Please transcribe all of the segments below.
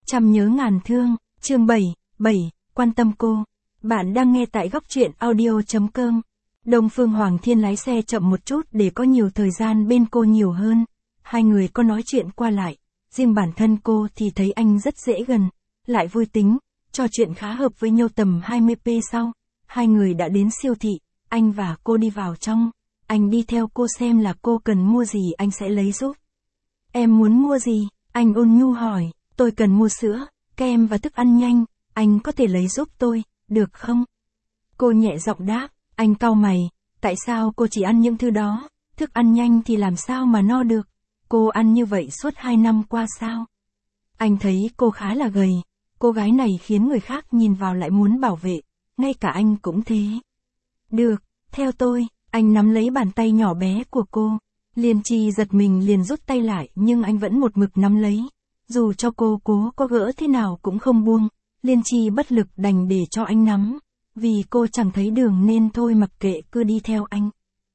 Trăm nhớ ngàn thương, chương 7, quan tâm cô. Bạn đang nghe tại góc truyện audio.com. Đông Phương Hoàng Thiên lái xe chậm một chút để có nhiều thời gian bên cô nhiều hơn. Hai người có nói chuyện qua lại. Riêng bản thân cô thì thấy anh rất dễ gần, lại vui tính, trò chuyện khá hợp với nhau. Tầm 20p sau, hai người đã đến siêu thị, anh và cô đi vào trong. Anh đi theo cô xem là cô cần mua gì anh sẽ lấy giúp. Em muốn mua gì? Anh ôn nhu hỏi. Tôi cần mua sữa, kem và thức ăn nhanh, anh có thể lấy giúp tôi, được không? Cô nhẹ giọng đáp. Anh cau mày, tại sao cô chỉ ăn những thứ đó, thức ăn nhanh thì làm sao mà no được? Cô ăn như vậy suốt 2 năm qua sao? Anh thấy cô khá là gầy, cô gái này khiến người khác nhìn vào lại muốn bảo vệ, ngay cả anh cũng thế. Được, theo tôi, anh nắm lấy bàn tay nhỏ bé của cô. Liên Chi giật mình liền rút tay lại nhưng anh vẫn một mực nắm lấy. Dù cho cô cố có gỡ thế nào cũng không buông, Liên Chi bất lực đành để cho anh nắm. Vì cô chẳng thấy đường nên thôi mặc kệ cứ đi theo anh.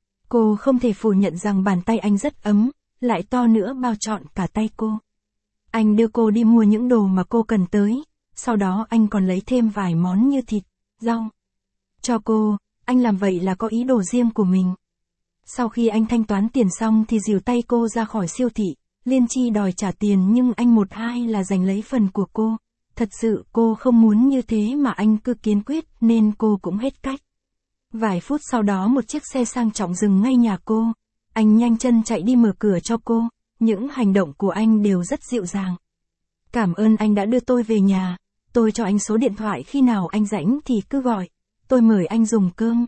Cô không thể phủ nhận rằng bàn tay anh rất ấm, lại to nữa bao trọn cả tay cô. Anh đưa cô đi mua những đồ mà cô cần tới, sau đó anh còn lấy thêm vài món như thịt, rau. Cho cô, anh làm vậy là có ý đồ riêng của mình. Sau khi anh thanh toán tiền xong thì dìu tay cô ra khỏi siêu thị. Liên Chi đòi trả tiền nhưng anh một hai là giành lấy phần của cô. Thật sự cô không muốn như thế mà anh cứ kiên quyết nên cô cũng hết cách. Vài phút sau đó một chiếc xe sang trọng dừng ngay nhà cô. Anh nhanh chân chạy đi mở cửa cho cô. Những hành động của anh đều rất dịu dàng. Cảm ơn anh đã đưa tôi về nhà. Tôi cho anh số điện thoại, khi nào anh rảnh thì cứ gọi. Tôi mời anh dùng cơm.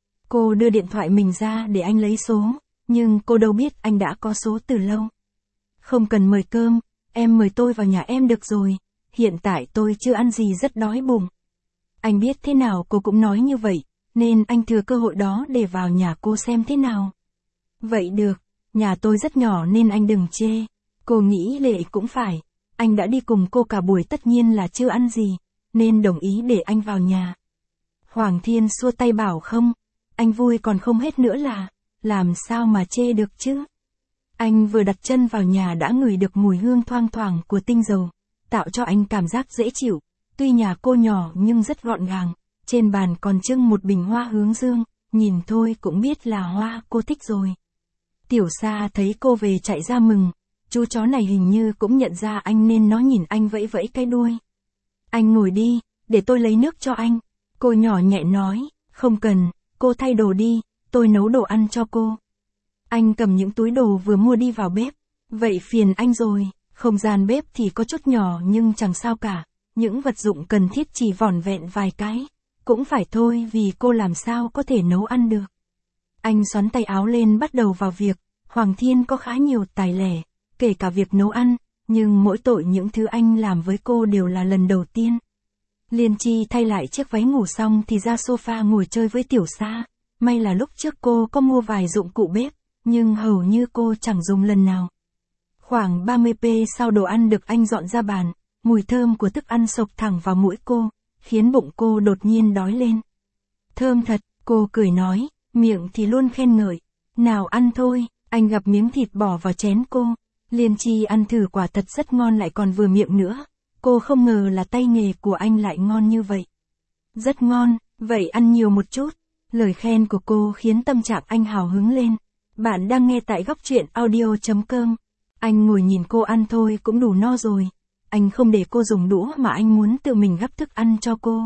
Cô đưa điện thoại mình ra để anh lấy số. Nhưng cô đâu biết anh đã có số từ lâu. Không cần mời cơm, em mời tôi vào nhà em được rồi. Hiện tại tôi chưa ăn gì rất đói bụng. Anh biết thế nào cô cũng nói như vậy, nên anh thừa cơ hội đó để vào nhà cô xem thế nào. Vậy được, nhà tôi rất nhỏ nên anh đừng chê. Cô nghĩ lệ cũng phải. Anh đã đi cùng cô cả buổi tất nhiên là chưa ăn gì, nên đồng ý để anh vào nhà. Hoàng Thiên xua tay bảo không, anh vui còn không hết nữa là, làm sao mà chê được chứ. Anh vừa đặt chân vào nhà đã ngửi được mùi hương thoang thoảng của tinh dầu, tạo cho anh cảm giác dễ chịu. Tuy nhà cô nhỏ nhưng rất gọn gàng, trên bàn còn trưng một bình hoa hướng dương, nhìn thôi cũng biết là hoa cô thích rồi. Tiểu Sa thấy cô về chạy ra mừng, chú chó này hình như cũng nhận ra anh nên nó nhìn anh vẫy vẫy cái đuôi. Anh ngồi đi, để tôi lấy nước cho anh. Cô nhỏ nhẹ nói, không cần, cô thay đồ đi, tôi nấu đồ ăn cho cô. Anh cầm những túi đồ vừa mua đi vào bếp. Vậy phiền anh rồi, không gian bếp thì có chút nhỏ nhưng chẳng sao cả. Những vật dụng cần thiết chỉ vỏn vẹn vài cái. Cũng phải thôi vì cô làm sao có thể nấu ăn được. Anh xoắn tay áo lên bắt đầu vào việc. Hoàng Thiên có khá nhiều tài lẻ, kể cả việc nấu ăn. Nhưng mỗi tội những thứ anh làm với cô đều là lần đầu tiên. Liên Chi thay lại chiếc váy ngủ xong thì ra sofa ngồi chơi với Tiểu Sa. May là lúc trước cô có mua vài dụng cụ bếp, nhưng hầu như cô chẳng dùng lần nào. Khoảng 30p sau đồ ăn được anh dọn ra bàn, mùi thơm của thức ăn xộc thẳng vào mũi cô, khiến bụng cô đột nhiên đói lên. Thơm thật, cô cười nói, miệng thì luôn khen ngợi. Nào ăn thôi, anh gắp miếng thịt bỏ vào chén cô. Liên Chi ăn thử quả thật rất ngon lại còn vừa miệng nữa. Cô không ngờ là tay nghề của anh lại ngon như vậy. Rất ngon, vậy ăn nhiều một chút. Lời khen của cô khiến tâm trạng anh hào hứng lên. Bạn đang nghe tại góc truyện audio.com. Anh ngồi nhìn cô ăn thôi cũng đủ no rồi. Anh không để cô dùng đũa mà anh muốn tự mình gắp thức ăn cho cô.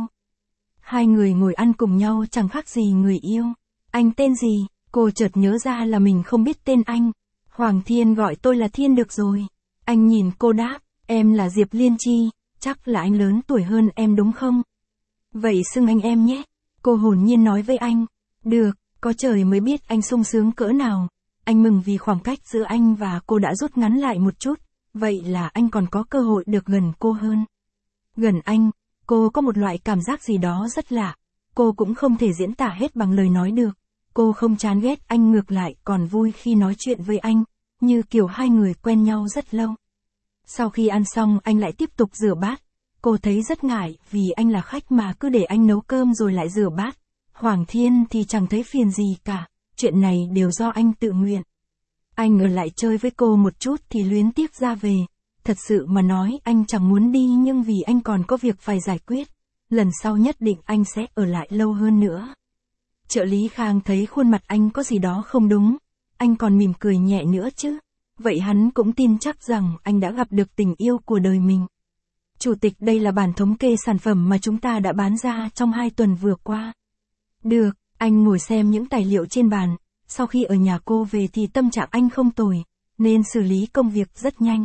Hai người ngồi ăn cùng nhau chẳng khác gì người yêu. Anh tên gì? Cô chợt nhớ ra là mình không biết tên anh. Hoàng Thiên gọi tôi là Thiên được rồi. Anh nhìn cô đáp, em là Diệp Liên Chi, chắc là anh lớn tuổi hơn em đúng không? Vậy xưng anh em nhé. Cô hồn nhiên nói với anh. Được, có trời mới biết anh sung sướng cỡ nào. Anh mừng vì khoảng cách giữa anh và cô đã rút ngắn lại một chút. Vậy là anh còn có cơ hội được gần cô hơn. Gần anh, cô có một loại cảm giác gì đó rất lạ. Cô cũng không thể diễn tả hết bằng lời nói được. Cô không chán ghét anh, ngược lại còn vui khi nói chuyện với anh, như kiểu hai người quen nhau rất lâu. Sau khi ăn xong anh lại tiếp tục rửa bát. Cô thấy rất ngại vì anh là khách mà cứ để anh nấu cơm rồi lại rửa bát. Hoàng Thiên thì chẳng thấy phiền gì cả, chuyện này đều do anh tự nguyện. Anh ở lại chơi với cô một chút thì luyến tiếc ra về. Thật sự mà nói anh chẳng muốn đi nhưng vì anh còn có việc phải giải quyết. Lần sau nhất định anh sẽ ở lại lâu hơn nữa. Trợ lý Khang thấy khuôn mặt anh có gì đó không đúng. Anh còn mỉm cười nhẹ nữa chứ. Vậy hắn cũng tin chắc rằng anh đã gặp được tình yêu của đời mình. Chủ tịch, đây là bản thống kê sản phẩm mà chúng ta đã bán ra trong 2 tuần vừa qua. Được, anh ngồi xem những tài liệu trên bàn. Sau khi ở nhà cô về thì tâm trạng anh không tồi, nên xử lý công việc rất nhanh.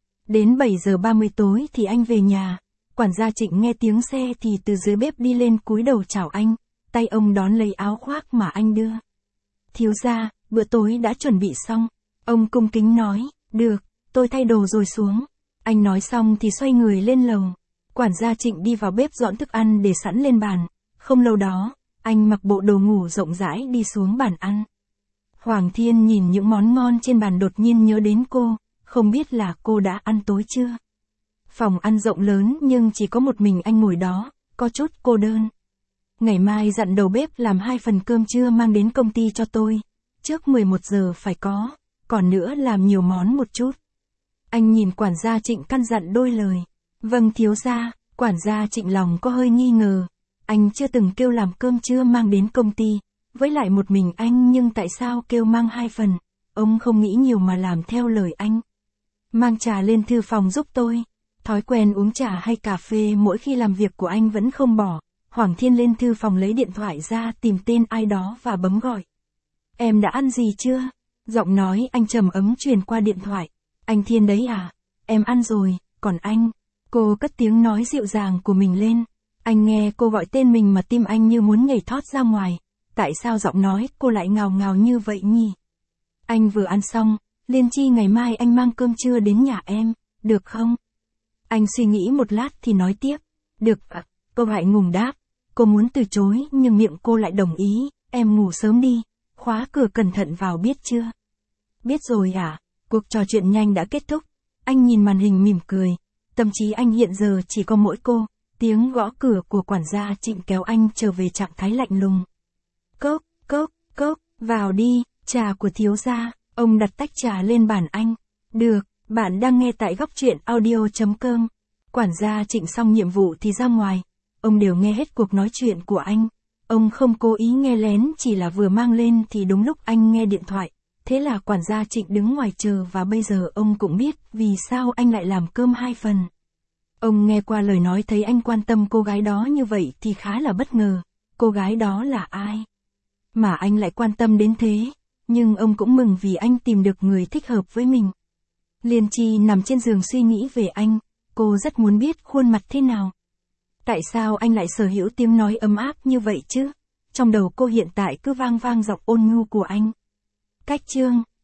Đến 7 giờ 30 tối thì anh về nhà. Quản gia Trịnh nghe tiếng xe thì từ dưới bếp đi lên cúi đầu chào anh. Tay ông đón lấy áo khoác mà anh đưa. Thiếu gia, bữa tối đã chuẩn bị xong. Ông cung kính nói, được, tôi thay đồ rồi xuống. Anh nói xong thì xoay người lên lầu. Quản gia Trịnh đi vào bếp dọn thức ăn để sẵn lên bàn. Không lâu đó, anh mặc bộ đồ ngủ rộng rãi đi xuống bàn ăn. Hoàng Thiên nhìn những món ngon trên bàn đột nhiên nhớ đến cô, không biết là cô đã ăn tối chưa. Phòng ăn rộng lớn nhưng chỉ có một mình anh ngồi đó, có chút cô đơn. Ngày mai dặn đầu bếp làm 2 phần cơm trưa mang đến công ty cho tôi. Trước 11 giờ phải có, còn nữa làm nhiều món một chút. Anh nhìn quản gia Trịnh căn dặn đôi lời. Vâng thiếu gia, quản gia Trịnh lòng có hơi nghi ngờ. Anh chưa từng kêu làm cơm trưa mang đến công ty, với lại một mình anh nhưng tại sao kêu mang 2 phần. Ông không nghĩ nhiều mà làm theo lời anh. Mang trà lên thư phòng giúp tôi. Thói quen uống trà hay cà phê mỗi khi làm việc của anh vẫn không bỏ. Hoàng Thiên lên thư phòng lấy điện thoại ra tìm tên ai đó và bấm gọi. Em đã ăn gì chưa? Giọng nói anh trầm ấm truyền qua điện thoại. Anh Thiên đấy à? Em ăn rồi, còn anh? Cô cất tiếng nói dịu dàng của mình lên. Anh nghe cô gọi tên mình mà tim anh như muốn nhảy thót ra ngoài. Tại sao giọng nói cô lại ngào ngào như vậy nhỉ? Anh vừa ăn xong, Liên Chi ngày mai anh mang cơm trưa đến nhà em, được không? Anh suy nghĩ một lát thì nói tiếp. Được ạ, cô ngại ngùng đáp. Cô muốn từ chối nhưng miệng cô lại đồng ý. Em ngủ sớm đi, khóa cửa cẩn thận vào biết chưa? Biết rồi ạ. Cuộc trò chuyện nhanh đã kết thúc. Anh nhìn màn hình mỉm cười. Tâm trí anh hiện giờ chỉ có mỗi cô. Tiếng gõ cửa của quản gia Trịnh kéo anh trở về trạng thái lạnh lùng. Cốc, cốc, cốc, vào đi, trà của thiếu gia. Ông đặt tách trà lên bàn anh. Được, bạn đang nghe tại góc truyện audio.com. Quản gia Trịnh xong nhiệm vụ thì ra ngoài. Ông đều nghe hết cuộc nói chuyện của anh. Ông không cố ý nghe lén, chỉ là vừa mang lên thì đúng lúc anh nghe điện thoại. Thế là quản gia Trịnh đứng ngoài chờ và bây giờ ông cũng biết vì sao anh lại làm cơm 2 phần. Ông nghe qua lời nói thấy anh quan tâm cô gái đó như vậy thì khá là bất ngờ. Cô gái đó là ai? Mà anh lại quan tâm đến thế. Nhưng ông cũng mừng vì anh tìm được người thích hợp với mình. Liên Chi nằm trên giường suy nghĩ về anh. Cô rất muốn biết khuôn mặt thế nào. Tại sao anh lại sở hữu tiếng nói ấm áp như vậy chứ? Trong đầu cô hiện tại cứ vang vang giọng ôn nhu của anh. Cách chương